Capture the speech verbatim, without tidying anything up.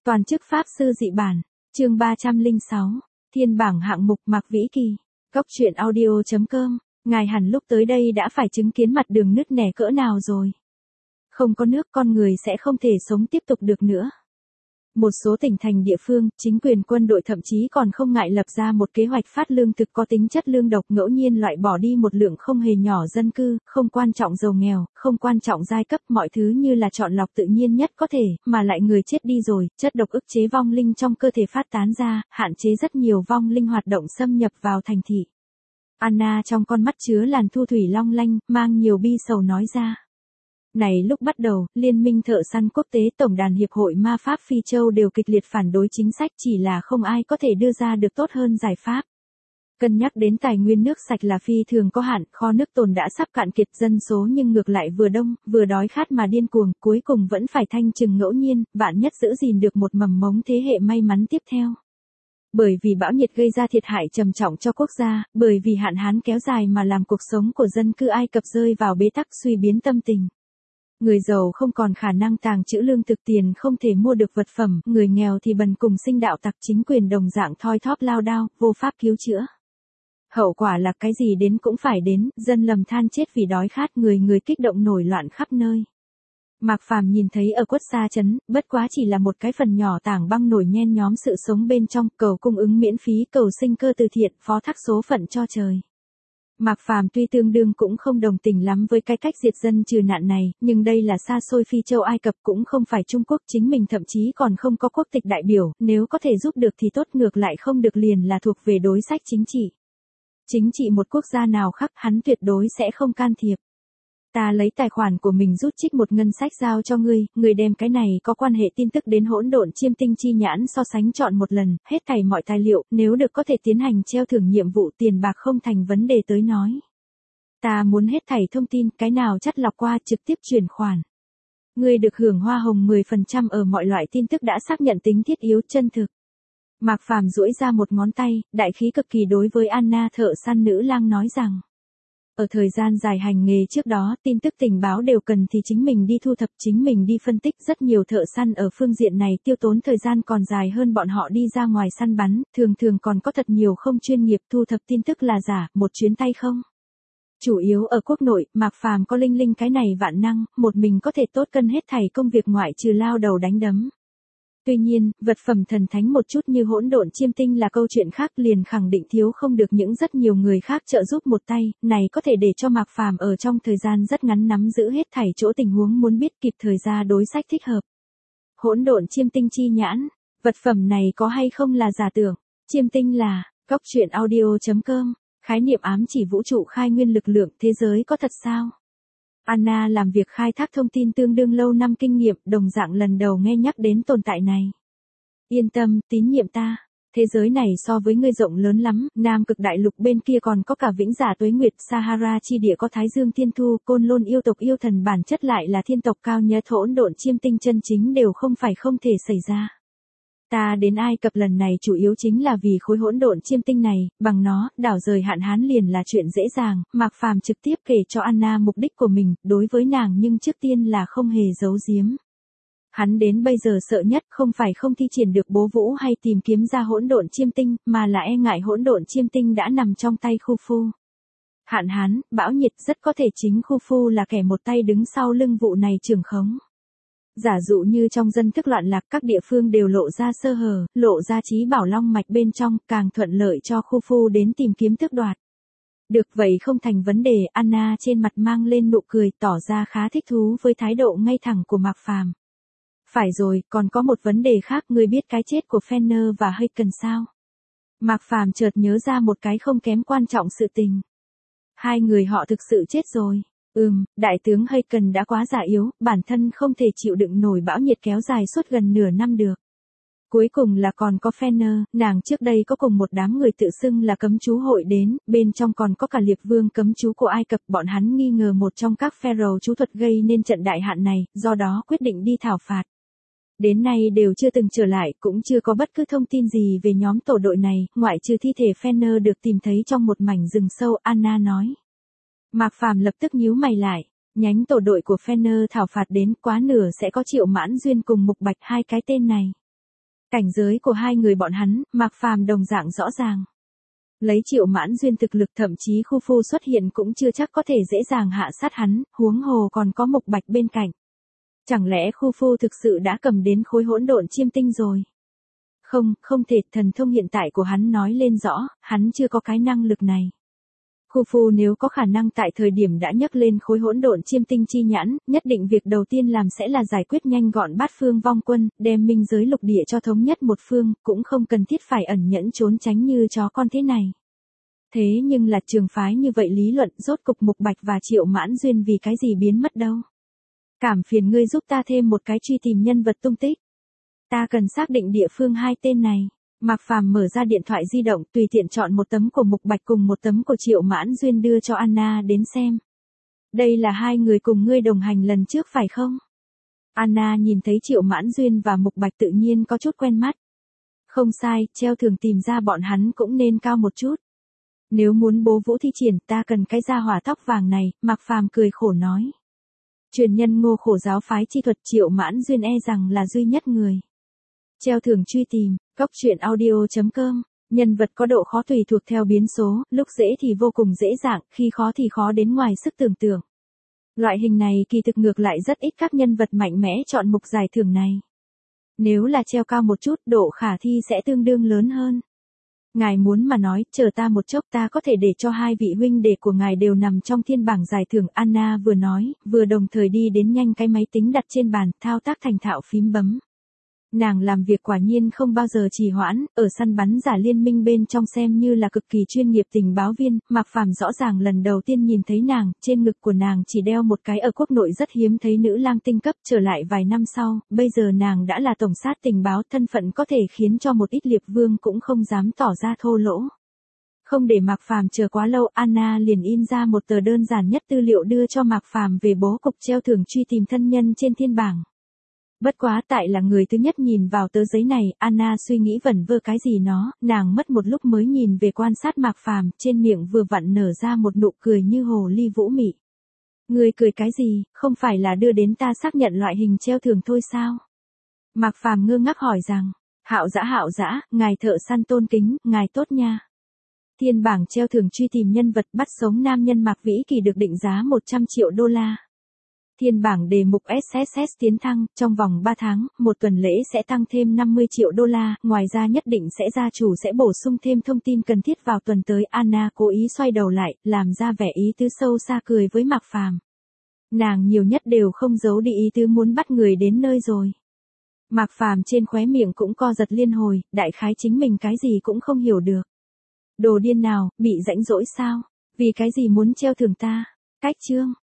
Toàn chức Pháp sư dị bản, chương ba trăm lẻ sáu, thiên bảng hạng mục Mạc Vĩ Kỳ, Cóc truyện audio chấm com, ngài hẳn lúc tới đây đã phải chứng kiến mặt đường nứt nẻ cỡ nào rồi. Không có nước con người sẽ không thể sống tiếp tục được nữa. Một số tỉnh thành địa phương, chính quyền quân đội thậm chí còn không ngại lập ra một kế hoạch phát lương thực có tính chất lương độc, ngẫu nhiên loại bỏ đi một lượng không hề nhỏ dân cư, không quan trọng giàu nghèo, không quan trọng giai cấp, mọi thứ như là chọn lọc tự nhiên nhất có thể, mà lại người chết đi rồi, chất độc ức chế vong linh trong cơ thể phát tán ra, hạn chế rất nhiều vong linh hoạt động xâm nhập vào thành thị. Anna trong con mắt chứa làn thu thủy long lanh, mang nhiều bi sầu nói ra. Này lúc bắt đầu, Liên minh thợ săn quốc tế Tổng đàn Hiệp hội Ma Pháp Phi Châu đều kịch liệt phản đối chính sách, chỉ là không ai có thể đưa ra được tốt hơn giải pháp. Cân nhắc đến tài nguyên nước sạch là phi thường có hạn, kho nước tồn đã sắp cạn kiệt, dân số nhưng ngược lại vừa đông, vừa đói khát mà điên cuồng, cuối cùng vẫn phải thanh trừng ngẫu nhiên, vạn nhất giữ gìn được một mầm mống thế hệ may mắn tiếp theo. Bởi vì bão nhiệt gây ra thiệt hại trầm trọng cho quốc gia, bởi vì hạn hán kéo dài mà làm cuộc sống của dân cư Ai Cập rơi vào bế tắc, suy biến tâm tình. Người giàu không còn khả năng tàng trữ lương thực, tiền không thể mua được vật phẩm, người nghèo thì bần cùng sinh đạo tặc, chính quyền đồng dạng thoi thóp lao đao, vô pháp cứu chữa. Hậu quả là cái gì đến cũng phải đến, dân lầm than chết vì đói khát, người người kích động nổi loạn khắp nơi. Mạc Phàm nhìn thấy ở Quất Sa trấn, bất quá chỉ là một cái phần nhỏ tảng băng nổi nhen nhóm sự sống bên trong, cầu cung ứng miễn phí, cầu sinh cơ từ thiện, phó thác số phận cho trời. Mạc Phàm tuy tương đương cũng không đồng tình lắm với cái cách diệt dân trừ nạn này, nhưng đây là xa xôi Phi Châu Ai Cập, cũng không phải Trung Quốc, chính mình thậm chí còn không có quốc tịch đại biểu, nếu có thể giúp được thì tốt, ngược lại không được liền là thuộc về đối sách chính trị. Chính trị một quốc gia nào khác, hắn tuyệt đối sẽ không can thiệp. Ta lấy tài khoản của mình rút trích một ngân sách giao cho ngươi, ngươi đem cái này có quan hệ tin tức đến hỗn độn chiêm tinh chi nhãn so sánh chọn một lần, hết thảy mọi tài liệu, nếu được có thể tiến hành treo thưởng nhiệm vụ, tiền bạc không thành vấn đề tới nói. Ta muốn hết thảy thông tin, cái nào chắt lọc qua trực tiếp chuyển khoản. Ngươi được hưởng hoa hồng mười phần trăm ở mọi loại tin tức đã xác nhận tính thiết yếu chân thực. Mạc Phàm duỗi ra một ngón tay, đại khí cực kỳ đối với Anna thợ săn nữ lang nói rằng. Ở thời gian dài hành nghề trước đó, tin tức tình báo đều cần thì chính mình đi thu thập, chính mình đi phân tích, rất nhiều thợ săn ở phương diện này tiêu tốn thời gian còn dài hơn bọn họ đi ra ngoài săn bắn, thường thường còn có thật nhiều không chuyên nghiệp, thu thập tin tức là giả, một chuyến tay không. Chủ yếu ở quốc nội, Mạc Phàm có linh linh cái này vạn năng, một mình có thể tốt cân hết thảy công việc ngoại trừ lao đầu đánh đấm. Tuy nhiên, vật phẩm thần thánh một chút như hỗn độn chiêm tinh là câu chuyện khác, liền khẳng định thiếu không được những rất nhiều người khác trợ giúp một tay, này có thể để cho Mạc Phàm ở trong thời gian rất ngắn nắm giữ hết thảy chỗ tình huống muốn biết, kịp thời ra đối sách thích hợp. Hỗn độn chiêm tinh chi nhãn, vật phẩm này có hay không là giả tưởng, chiêm tinh là, Cóc truyện audio chấm com, khái niệm ám chỉ vũ trụ khai nguyên lực lượng, thế giới có thật sao? Anna làm việc khai thác thông tin tương đương lâu năm kinh nghiệm, đồng dạng lần đầu nghe nhắc đến tồn tại này. Yên tâm, tín nhiệm ta. Thế giới này so với ngươi rộng lớn lắm, Nam Cực Đại Lục bên kia còn có cả Vĩnh Dạ Tuế Nguyệt, Sahara chi địa có Thái Dương Thiên Thu, Côn Lôn yêu tộc yêu thần, bản chất lại là thiên tộc cao nhất, hỗn độn chiêm tinh chân chính đều không phải không thể xảy ra. Ta đến Ai Cập lần này chủ yếu chính là vì khối hỗn độn chiêm tinh này, bằng nó, đảo rời hạn hán liền là chuyện dễ dàng. Mạc Phàm trực tiếp kể cho Anna mục đích của mình, đối với nàng nhưng trước tiên là không hề giấu giếm. Hắn đến bây giờ sợ nhất không phải không thi triển được bố vũ hay tìm kiếm ra hỗn độn chiêm tinh, mà là e ngại hỗn độn chiêm tinh đã nằm trong tay Khufu. Hạn hán, bão nhiệt, rất có thể chính Khufu là kẻ một tay đứng sau lưng vụ này trưởng khống. Giả dụ như trong dân thức loạn lạc, các địa phương đều lộ ra sơ hở, lộ ra trí bảo long mạch bên trong, càng thuận lợi cho Khufu đến tìm kiếm tước đoạt. Được vậy không thành vấn đề, Anna trên mặt mang lên nụ cười, tỏ ra khá thích thú với thái độ ngay thẳng của Mạc Phàm. Phải rồi, còn có một vấn đề khác, ngươi biết cái chết của Fenner và Haken sao? Mạc Phàm chợt nhớ ra một cái không kém quan trọng sự tình. Hai người họ thực sự chết rồi. Ừm, đại tướng Haken đã quá già yếu, bản thân không thể chịu đựng nổi bão nhiệt kéo dài suốt gần nửa năm được. Cuối cùng là còn có Fenner, nàng trước đây có cùng một đám người tự xưng là cấm chú hội đến, bên trong còn có cả Liệp Vương cấm chú của Ai Cập, bọn hắn nghi ngờ một trong các pharaoh chú thuật gây nên trận đại hạn này, do đó quyết định đi thảo phạt. Đến nay đều chưa từng trở lại, cũng chưa có bất cứ thông tin gì về nhóm tổ đội này, ngoại trừ thi thể Fenner được tìm thấy trong một mảnh rừng sâu, Anna nói. Mạc Phàm lập tức nhíu mày lại, nhánh tổ đội của Fenner thảo phạt đến quá nửa sẽ có Triệu Mãn Duyên cùng Mục Bạch, hai cái tên này. Cảnh giới của hai người bọn hắn, Mạc Phàm đồng dạng rõ ràng. Lấy Triệu Mãn Duyên thực lực, thậm chí Khu Phu xuất hiện cũng chưa chắc có thể dễ dàng hạ sát hắn, huống hồ còn có Mục Bạch bên cạnh. Chẳng lẽ Khu Phu thực sự đã cầm đến khối hỗn độn chiêm tinh rồi? Không, không thể, thần thông hiện tại của hắn nói lên rõ, hắn chưa có cái năng lực này. Khu Phu nếu có khả năng tại thời điểm đã nhấc lên khối hỗn độn chiêm tinh chi nhãn, nhất định việc đầu tiên làm sẽ là giải quyết nhanh gọn bát phương vong quân, đem minh giới lục địa cho thống nhất một phương, cũng không cần thiết phải ẩn nhẫn trốn tránh như chó con thế này. Thế nhưng là trường phái như vậy lý luận, rốt cục Mục Bạch và Triệu Mãn Duyên vì cái gì biến mất đâu? Cảm phiền ngươi giúp ta thêm một cái truy tìm nhân vật tung tích. Ta cần xác định địa phương hai tên này. Mạc Phàm mở ra điện thoại di động, tùy tiện chọn một tấm của Mục Bạch cùng một tấm của Triệu Mãn Duyên đưa cho Anna đến xem. Đây là hai người cùng ngươi đồng hành lần trước phải không? Anna nhìn thấy Triệu Mãn Duyên và Mục Bạch tự nhiên có chút quen mắt. Không sai, treo thưởng tìm ra bọn hắn cũng nên cao một chút. Nếu muốn bố vũ thi triển, ta cần cái gia hỏa tóc vàng này, Mạc Phàm cười khổ nói. Truyền nhân Ngô Khổ giáo phái chi thuật, Triệu Mãn Duyên e rằng là duy nhất người. Treo thưởng truy tìm, cốc truyện audio chấm com, nhân vật có độ khó tùy thuộc theo biến số, lúc dễ thì vô cùng dễ dàng, khi khó thì khó đến ngoài sức tưởng tượng. Loại hình này kỳ thực ngược lại rất ít các nhân vật mạnh mẽ chọn mục giải thưởng này. Nếu là treo cao một chút, độ khả thi sẽ tương đương lớn hơn. Ngài muốn mà nói, chờ ta một chốc, ta có thể để cho hai vị huynh đệ của ngài đều nằm trong thiên bảng giải thưởng. Anna vừa nói, vừa đồng thời đi đến nhanh cái máy tính đặt trên bàn, thao tác thành thạo phím bấm. Nàng làm việc quả nhiên không bao giờ trì hoãn, ở săn bắn giả liên minh bên trong xem như là cực kỳ chuyên nghiệp tình báo viên. Mạc Phàm rõ ràng lần đầu tiên nhìn thấy nàng, trên ngực của nàng chỉ đeo một cái ở quốc nội rất hiếm thấy nữ lang tinh cấp. Trở lại vài năm sau, bây giờ nàng đã là tổng sát tình báo, thân phận có thể khiến cho một ít liệp vương cũng không dám tỏ ra thô lỗ. Không để Mạc Phàm chờ quá lâu, Anna liền in ra một tờ đơn giản nhất tư liệu đưa cho Mạc Phàm về bố cục treo thưởng truy tìm thân nhân trên thiên bảng. Bất quá tại là người thứ nhất nhìn vào tờ giấy này, Anna suy nghĩ vẩn vơ cái gì nó, nàng mất một lúc mới nhìn về quan sát Mạc Phàm, trên miệng vừa vặn nở ra một nụ cười như hồ ly vũ mị. Ngươi cười cái gì, không phải là đưa đến ta xác nhận loại hình treo thưởng thôi sao? Mạc Phàm ngơ ngác hỏi rằng, Hạo Dã Hạo Dã, ngài thợ săn tôn kính, ngài tốt nha. Thiên bảng treo thưởng truy tìm nhân vật bắt sống nam nhân Mạc Vĩ Kỳ được định giá một trăm triệu đô la. Thiên bảng đề mục ét ét ét tiến thăng, trong vòng ba tháng, một tuần lễ sẽ tăng thêm năm mươi triệu đô la, ngoài ra nhất định sẽ gia chủ sẽ bổ sung thêm thông tin cần thiết vào tuần tới. Anna cố ý xoay đầu lại, làm ra vẻ ý tứ sâu xa cười với Mạc Phàm. Nàng nhiều nhất đều không giấu đi ý tứ muốn bắt người đến nơi rồi. Mạc Phàm trên khóe miệng cũng co giật liên hồi, đại khái chính mình cái gì cũng không hiểu được. Đồ điên nào, bị rãnh rỗi sao? Vì cái gì muốn treo thưởng ta? Cách chương.